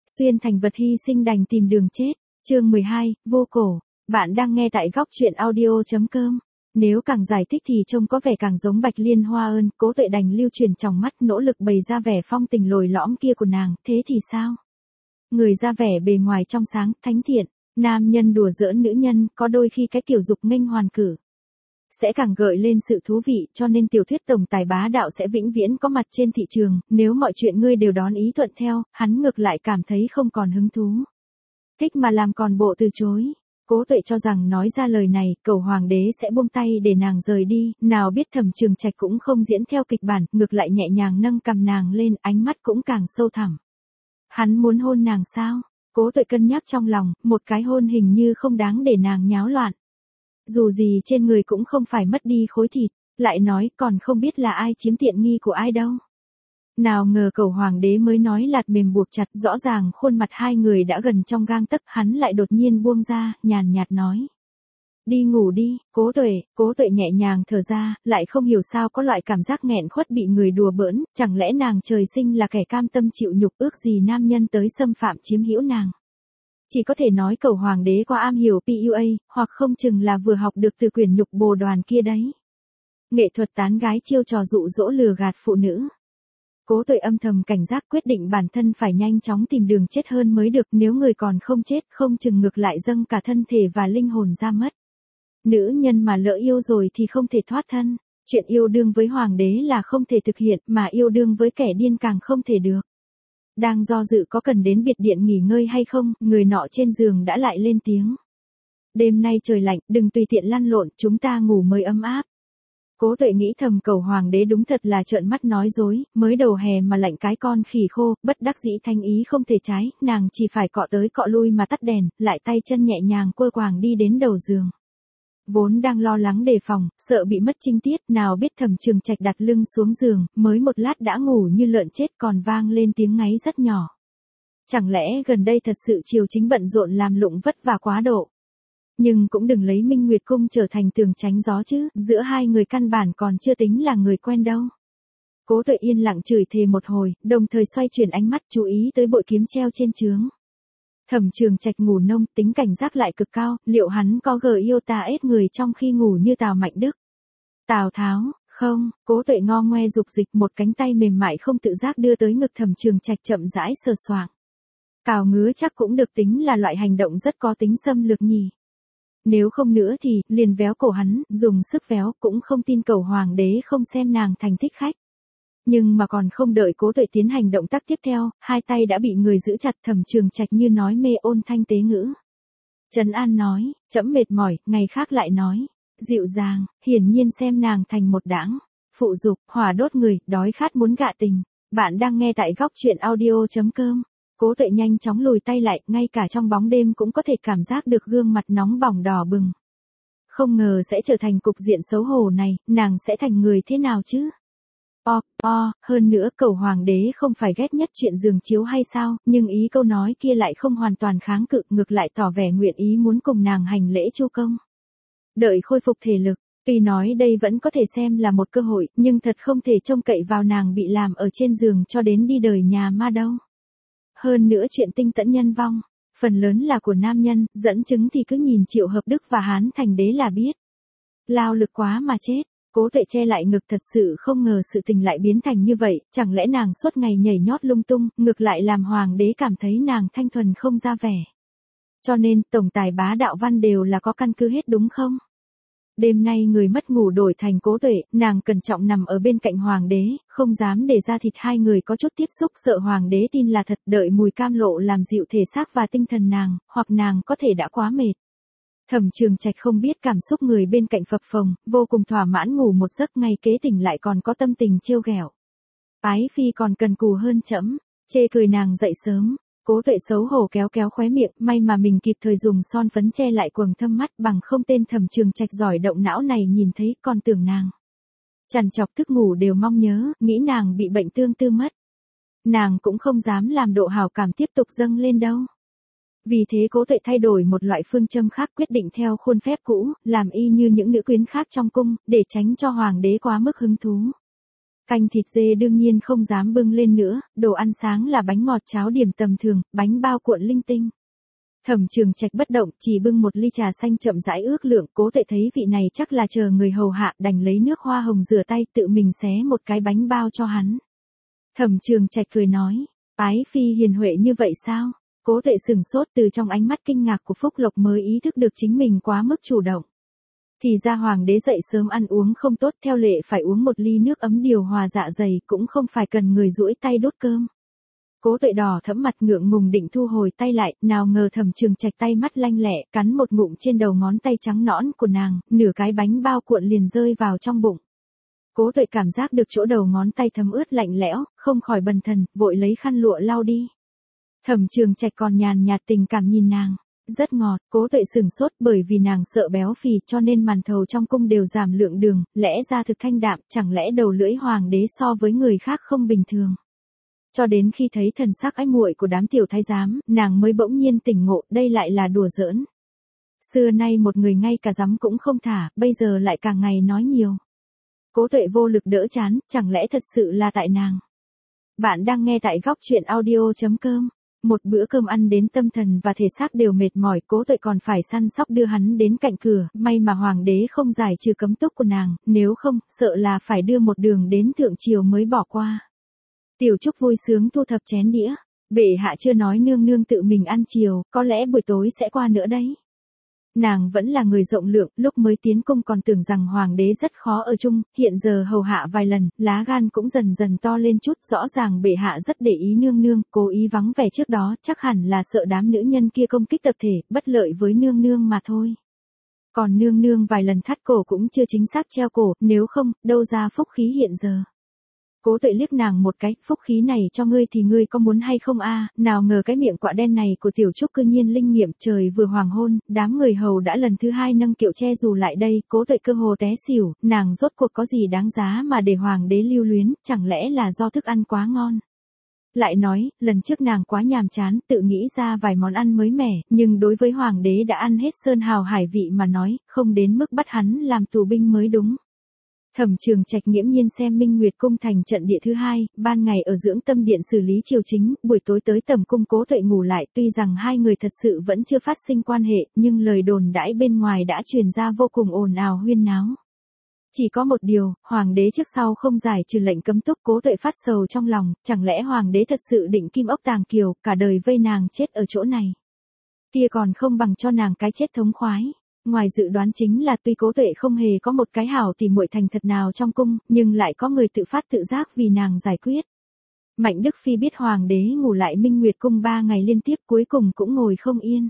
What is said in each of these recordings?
Xuyên thành vật hy sinh đành tìm đường chết. Chương 12, vô cổ. Bạn đang nghe tại góc truyện audio.com. Nếu càng giải thích thì trông có vẻ càng giống Bạch Liên Hoa ơn, Cố Tuệ đành lưu truyền trong mắt nỗ lực bày ra vẻ phong tình lồi lõm kia của nàng, thế thì sao? Người ra vẻ bề ngoài trong sáng, thánh thiện, nam nhân đùa giỡn nữ nhân, có đôi khi cái kiểu dục nghênh hoàn cử sẽ càng gợi lên sự thú vị, cho nên tiểu thuyết tổng tài bá đạo sẽ vĩnh viễn có mặt trên thị trường, nếu mọi chuyện ngươi đều đón ý thuận theo, hắn ngược lại cảm thấy không còn hứng thú. Thích mà làm còn bộ từ chối. Cố Tuệ cho rằng nói ra lời này, cầu hoàng đế sẽ buông tay để nàng rời đi, nào biết Thẩm Trường Trạch cũng không diễn theo kịch bản, ngược lại nhẹ nhàng nâng cằm nàng lên, ánh mắt cũng càng sâu thẳm. Hắn muốn hôn nàng sao? Cố Tuệ cân nhắc trong lòng, một cái hôn hình như không đáng để nàng nháo loạn. Dù gì trên người cũng không phải mất đi khối thịt, lại nói còn không biết là ai chiếm tiện nghi của ai đâu. Nào ngờ cầu hoàng đế mới nói lạt mềm buộc chặt, rõ ràng khuôn mặt hai người đã gần trong gang tấc, hắn lại đột nhiên buông ra, nhàn nhạt nói. Đi ngủ đi, Cố Tuệ nhẹ nhàng thở ra, lại không hiểu sao có loại cảm giác nghẹn khuất bị người đùa bỡn, chẳng lẽ nàng trời sinh là kẻ cam tâm chịu nhục, ước gì nam nhân tới xâm phạm chiếm hữu nàng. Chỉ có thể nói cầu hoàng đế qua am hiểu PUA, hoặc không chừng là vừa học được từ quyển nhục bồ đoàn kia đấy. Nghệ thuật tán gái chiêu trò dụ dỗ lừa gạt phụ nữ. Cố Tuệ âm thầm cảnh giác, quyết định bản thân phải nhanh chóng tìm đường chết hơn mới được, nếu người còn không chết không chừng ngược lại dâng cả thân thể và linh hồn ra mất. Nữ nhân mà lỡ yêu rồi thì không thể thoát thân, chuyện yêu đương với hoàng đế là không thể thực hiện, mà yêu đương với kẻ điên càng không thể được. Đang do dự có cần đến biệt điện nghỉ ngơi hay không, người nọ trên giường đã lại lên tiếng. Đêm nay trời lạnh, đừng tùy tiện lăn lộn, chúng ta ngủ mới ấm áp. Cố Tuệ nghĩ thầm cầu hoàng đế đúng thật là trợn mắt nói dối, mới đầu hè mà lạnh cái con khỉ khô, bất đắc dĩ thanh ý không thể trái, nàng chỉ phải cọ tới cọ lui mà tắt đèn, lại tay chân nhẹ nhàng quơ quàng đi đến đầu giường. Vốn đang lo lắng đề phòng, sợ bị mất trinh tiết, nào biết Thẩm Trường Trạch đặt lưng xuống giường, mới một lát đã ngủ như lợn chết, còn vang lên tiếng ngáy rất nhỏ. Chẳng lẽ gần đây thật sự Triều Chính bận rộn làm lụng vất vả quá độ. Nhưng cũng đừng lấy Minh Nguyệt Cung trở thành tường tránh gió chứ, giữa hai người căn bản còn chưa tính là người quen đâu. Cố Tuệ yên lặng chửi thề một hồi, đồng thời xoay chuyển ánh mắt chú ý tới bội kiếm treo trên trướng. Thẩm Trường Trạch ngủ nông, tính cảnh giác lại cực cao, liệu hắn có yêu ta ết người trong khi ngủ như Tào Mạnh Đức? Tào Tháo, không, Cố Tuệ ngo ngoe dục dịch, một cánh tay mềm mại không tự giác đưa tới ngực Thẩm Trường Trạch chậm rãi sờ soạng. Cào ngứa chắc cũng được tính là loại hành động rất có tính xâm lược nhỉ. Nếu không nữa thì, liền véo cổ hắn, dùng sức véo, cũng không tin cầu hoàng đế không xem nàng thành thích khách. Nhưng mà còn không đợi Cố Tuệ tiến hành động tác tiếp theo, hai tay đã bị người giữ chặt. Thẩm Trường Trạch như nói mê ôn thanh tế ngữ. Trấn an nói, trẫm mệt mỏi, ngày khác lại nói. Dịu dàng, hiển nhiên xem nàng thành một đãng phụ dục, hỏa đốt người, đói khát muốn gạ tình. Bạn đang nghe tại góc truyện audio.com. Cố Tuệ nhanh chóng lùi tay lại, ngay cả trong bóng đêm cũng có thể cảm giác được gương mặt nóng bỏng đỏ bừng. Không ngờ sẽ trở thành cục diện xấu hổ này, nàng sẽ thành người thế nào chứ? Hơn nữa cầu hoàng đế không phải ghét nhất chuyện giường chiếu hay sao, nhưng ý câu nói kia lại không hoàn toàn kháng cự, ngược lại tỏ vẻ nguyện ý muốn cùng nàng hành lễ chu công. Đợi khôi phục thể lực, tuy nói đây vẫn có thể xem là một cơ hội, nhưng thật không thể trông cậy vào nàng bị làm ở trên giường cho đến đi đời nhà ma đâu. Hơn nữa chuyện tinh tẫn nhân vong, phần lớn là của nam nhân, dẫn chứng thì cứ nhìn Triệu Hợp Đức và Hán Thành Đế là biết. Lao lực quá mà chết. Cố Tuệ che lại ngực, thật sự không ngờ sự tình lại biến thành như vậy, chẳng lẽ nàng suốt ngày nhảy nhót lung tung, ngược lại làm hoàng đế cảm thấy nàng thanh thuần không ra vẻ. Cho nên, tổng tài bá đạo văn đều là có căn cứ hết đúng không? Đêm nay người mất ngủ đổi thành Cố Tuệ, nàng cẩn trọng nằm ở bên cạnh hoàng đế, không dám để ra thịt hai người có chút tiếp xúc, sợ hoàng đế tin là thật, đợi mùi cam lộ làm dịu thể xác và tinh thần nàng, hoặc nàng có thể đã quá mệt. Thẩm Trường Trạch không biết cảm xúc người bên cạnh phập phồng, vô cùng thỏa mãn ngủ một giấc, ngày kế tỉnh lại còn có tâm tình trêu ghẹo. Ái phi còn cần cù hơn trẫm, chê cười nàng dậy sớm. Cố Tuệ xấu hổ kéo kéo khóe miệng, may mà mình kịp thời dùng son phấn che lại quầng thâm mắt, bằng không tên Thẩm Trường Trạch giỏi động não này nhìn thấy còn tưởng nàng trằn trọc thức ngủ đều mong nhớ, nghĩ nàng bị bệnh tương tư mất. Nàng cũng không dám làm độ hảo cảm tiếp tục dâng lên đâu. Vì thế Cố Tuệ thay đổi một loại phương châm khác, quyết định theo khuôn phép cũ, làm y như những nữ quyến khác trong cung, để tránh cho hoàng đế quá mức hứng thú. Canh thịt dê đương nhiên không dám bưng lên nữa, đồ ăn sáng là bánh ngọt cháo điểm tầm thường, bánh bao cuộn linh tinh. Thẩm Trường Trạch bất động, chỉ bưng một ly trà xanh chậm rãi ước lượng, Cố Tuệ thấy vị này chắc là chờ người hầu hạ, đành lấy nước hoa hồng rửa tay tự mình xé một cái bánh bao cho hắn. Thẩm Trường Trạch cười nói, ái phi hiền huệ như vậy sao? Cố Tuệ sửng sốt, từ trong ánh mắt kinh ngạc của Phúc Lộc mới ý thức được chính mình quá mức chủ động. Thì ra hoàng đế dậy sớm ăn uống không tốt, theo lệ phải uống một ly nước ấm điều hòa dạ dày, cũng không phải cần người duỗi tay đút cơm. Cố Tuệ đỏ thẫm mặt ngượng ngùng định thu hồi tay lại, nào ngờ Thẩm Trường Trạch tay mắt lanh lẹ, cắn một ngụm trên đầu ngón tay trắng nõn của nàng, nửa cái bánh bao cuộn liền rơi vào trong bụng. Cố Tuệ cảm giác được chỗ đầu ngón tay thấm ướt lạnh lẽo, không khỏi bần thần, vội lấy khăn lụa lau đi. Thẩm Trường Trạch còn nhàn nhạt tình cảm nhìn nàng, rất ngọt. Cố Tuệ sửng sốt, bởi vì nàng sợ béo phì cho nên màn thầu trong cung đều giảm lượng đường, lẽ ra thực thanh đạm, chẳng lẽ đầu lưỡi hoàng đế so với người khác không bình thường. Cho đến khi thấy thần sắc ái muội của đám tiểu thái giám, nàng mới bỗng nhiên tỉnh ngộ, đây lại là đùa giỡn. Xưa nay một người ngay cả giấm cũng không thả, bây giờ lại càng ngày nói nhiều. Cố Tuệ vô lực đỡ chán, chẳng lẽ thật sự là tại nàng. Bạn đang nghe tại góc truyện audio.com. Một bữa cơm ăn đến tâm thần và thể xác đều mệt mỏi, Cố Tuệ còn phải săn sóc đưa hắn đến cạnh cửa, may mà hoàng đế không giải trừ cấm túc của nàng, nếu không, sợ là phải đưa một đường đến thượng triều mới bỏ qua. Tiểu Trúc vui sướng thu thập chén đĩa, bệ hạ chưa nói nương nương tự mình ăn chiều, có lẽ buổi tối sẽ qua nữa đấy. Nàng vẫn là người rộng lượng, lúc mới tiến cung còn tưởng rằng hoàng đế rất khó ở chung, hiện giờ hầu hạ vài lần, lá gan cũng dần dần to lên chút, rõ ràng bệ hạ rất để ý nương nương, cố ý vắng vẻ trước đó, chắc hẳn là sợ đám nữ nhân kia công kích tập thể, bất lợi với nương nương mà thôi. Còn nương nương vài lần thắt cổ cũng chưa chính xác treo cổ, nếu không, đâu ra phúc khí hiện giờ. Cố Tuệ liếc nàng một cái, phúc khí này cho ngươi thì ngươi có muốn hay không a? Nào ngờ cái miệng quạ đen này của Tiểu Trúc cư nhiên linh nghiệm, trời vừa hoàng hôn, đám người hầu đã lần thứ hai nâng kiệu che dù lại đây, Cố Tuệ cơ hồ té xỉu, nàng rốt cuộc có gì đáng giá mà để hoàng đế lưu luyến, chẳng lẽ là do thức ăn quá ngon. Lại nói, lần trước nàng quá nhàm chán, tự nghĩ ra vài món ăn mới mẻ, nhưng đối với hoàng đế đã ăn hết sơn hào hải vị mà nói, không đến mức bắt hắn làm tù binh mới đúng. Thẩm Trường Trạch nghiễm nhiên xem Minh Nguyệt cung thành trận địa thứ hai, ban ngày ở dưỡng tâm điện xử lý triều chính, buổi tối tới tầm cung Cố Tuệ ngủ lại, tuy rằng hai người thật sự vẫn chưa phát sinh quan hệ, nhưng lời đồn đãi bên ngoài đã truyền ra vô cùng ồn ào huyên náo. Chỉ có một điều, hoàng đế trước sau không giải trừ lệnh cấm túc, Cố Tuệ phát sầu trong lòng, chẳng lẽ hoàng đế thật sự định kim ốc tàng kiều, cả đời vây nàng chết ở chỗ này. Kia còn không bằng cho nàng cái chết thống khoái. Ngoài dự đoán chính là tuy Cố Tuệ không hề có một cái hảo tỉ muội thành thật nào trong cung, nhưng lại có người tự phát tự giác vì nàng giải quyết. Mạnh Đức Phi biết hoàng đế ngủ lại Minh Nguyệt cung 3 ngày liên tiếp cuối cùng cũng ngồi không yên.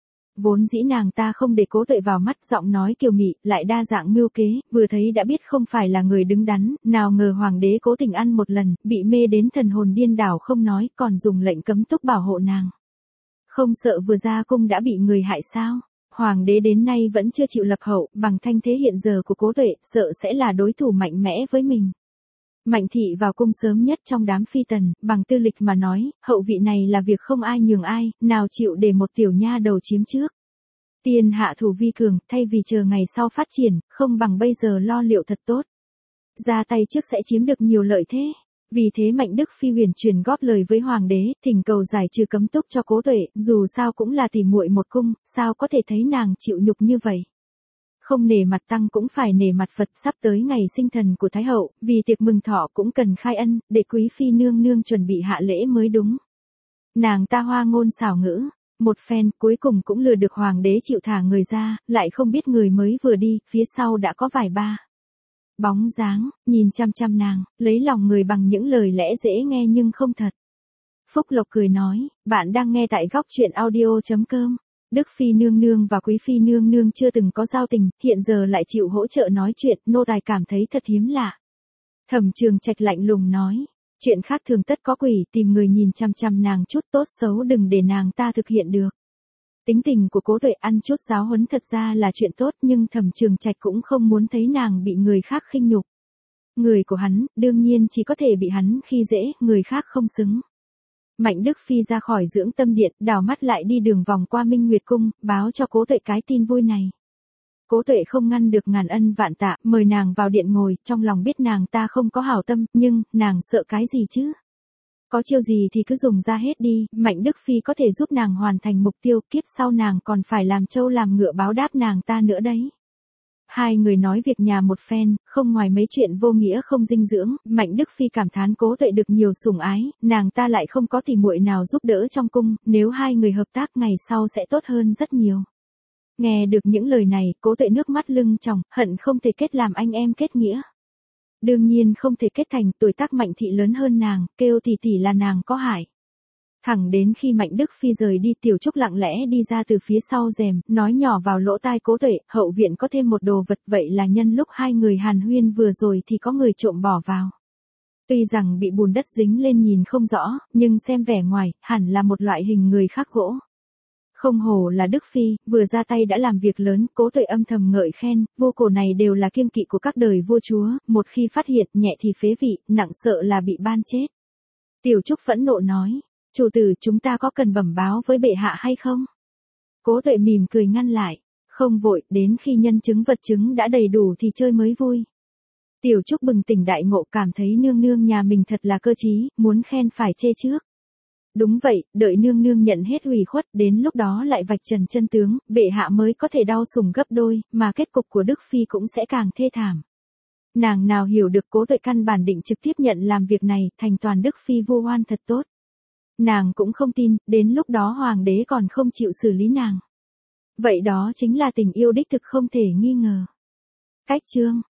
Vốn dĩ nàng ta không để Cố Tuệ vào mắt, giọng nói kiều mị, lại đa dạng mưu kế, vừa thấy đã biết không phải là người đứng đắn, nào ngờ hoàng đế cố tình ăn một lần, bị mê đến thần hồn điên đảo không nói, còn dùng lệnh cấm túc bảo hộ nàng. Không sợ vừa ra cung đã bị người hại sao? Hoàng đế đến nay vẫn chưa chịu lập hậu, bằng thanh thế hiện giờ của Cố Tuệ, sợ sẽ là đối thủ mạnh mẽ với mình. Mạnh thị vào cung sớm nhất trong đám phi tần, bằng tư lịch mà nói, hậu vị này là việc không ai nhường ai, nào chịu để một tiểu nha đầu chiếm trước. Tiên hạ thủ vi cường, thay vì chờ ngày sau phát triển, không bằng bây giờ lo liệu thật tốt. Ra tay trước sẽ chiếm được nhiều lợi thế. Vì thế Mạnh Đức Phi huyền truyền góp lời với hoàng đế, thỉnh cầu giải trừ cấm túc cho Cố Tuệ, dù sao cũng là tỉ muội một cung, sao có thể thấy nàng chịu nhục như vậy. Không nể mặt tăng cũng phải nể mặt Phật, sắp tới ngày sinh thần của Thái hậu, vì tiệc mừng thọ cũng cần khai ân, để quý phi nương nương chuẩn bị hạ lễ mới đúng. Nàng ta hoa ngôn xảo ngữ, một phen cuối cùng cũng lừa được hoàng đế chịu thả người ra, lại không biết người mới vừa đi, phía sau đã có vài ba bóng dáng, nhìn chăm chăm nàng, lấy lòng người bằng những lời lẽ dễ nghe nhưng không thật. Phúc Lộc cười nói, bạn đang nghe tại góc truyện audio.com. Đức Phi nương nương và Quý Phi nương nương chưa từng có giao tình, hiện giờ lại chịu hỗ trợ nói chuyện, nô tài cảm thấy thật hiếm lạ. Thẩm Trường Trạch lạnh lùng nói, chuyện khác thường tất có quỷ, tìm người nhìn chăm chăm nàng chút, tốt xấu đừng để nàng ta thực hiện được. Tính tình của Cố Tuệ ăn chút giáo huấn thật ra là chuyện tốt, nhưng Thẩm Trường Trạch cũng không muốn thấy nàng bị người khác khinh nhục. Người của hắn, đương nhiên chỉ có thể bị hắn khi dễ, người khác không xứng. Mạnh Đức Phi ra khỏi dưỡng tâm điện, đảo mắt lại đi đường vòng qua Minh Nguyệt cung, báo cho Cố Tuệ cái tin vui này. Cố Tuệ không ngăn được ngàn ân vạn tạ, mời nàng vào điện ngồi, trong lòng biết nàng ta không có hảo tâm, nhưng, nàng sợ cái gì chứ? Có chiêu gì thì cứ dùng ra hết đi, Mạnh Đức Phi có thể giúp nàng hoàn thành mục tiêu, kiếp sau nàng còn phải làm trâu làm ngựa báo đáp nàng ta nữa đấy. Hai người nói việc nhà một phen, không ngoài mấy chuyện vô nghĩa không dinh dưỡng, Mạnh Đức Phi cảm thán Cố Tuệ được nhiều sủng ái, nàng ta lại không có tỉ muội nào giúp đỡ trong cung, nếu hai người hợp tác ngày sau sẽ tốt hơn rất nhiều. Nghe được những lời này, Cố Tuệ nước mắt lưng tròng, hận không thể kết làm anh em kết nghĩa. Đương nhiên không thể kết thành, tuổi tác Mạnh thị lớn hơn nàng, kêu tỷ tỷ là nàng có hại. Thẳng đến khi Mạnh Đức Phi rời đi, Tiểu Trúc lặng lẽ đi ra từ phía sau rèm, nói nhỏ vào lỗ tai Cố Tuệ, hậu viện có thêm một đồ vật, vậy là nhân lúc hai người hàn huyên vừa rồi thì có người trộm bỏ vào. Tuy rằng bị bùn đất dính lên nhìn không rõ, nhưng xem vẻ ngoài, hẳn là một loại hình người khác gỗ. Không hổ là Đức Phi, vừa ra tay đã làm việc lớn, Cố Tuệ âm thầm ngợi khen, vô cổ này đều là kiêng kỵ của các đời vua chúa, một khi phát hiện, nhẹ thì phế vị, nặng sợ là bị ban chết. Tiểu Trúc phẫn nộ nói, chủ tử chúng ta có cần bẩm báo với bệ hạ hay không? Cố Tuệ mỉm cười ngăn lại, không vội, đến khi nhân chứng vật chứng đã đầy đủ thì chơi mới vui. Tiểu Trúc bừng tỉnh đại ngộ, cảm thấy nương nương nhà mình thật là cơ trí, muốn khen phải chê trước. Đúng vậy, đợi nương nương nhận hết ủy khuất, đến lúc đó lại vạch trần chân tướng, bệ hạ mới có thể đau sủng gấp đôi, mà kết cục của Đức Phi cũng sẽ càng thê thảm. Nàng nào hiểu được Cố Tuệ căn bản định trực tiếp nhận làm việc này, thành toàn Đức Phi vu oan thật tốt. Nàng cũng không tin, đến lúc đó hoàng đế còn không chịu xử lý nàng. Vậy đó chính là tình yêu đích thực không thể nghi ngờ. Cách chương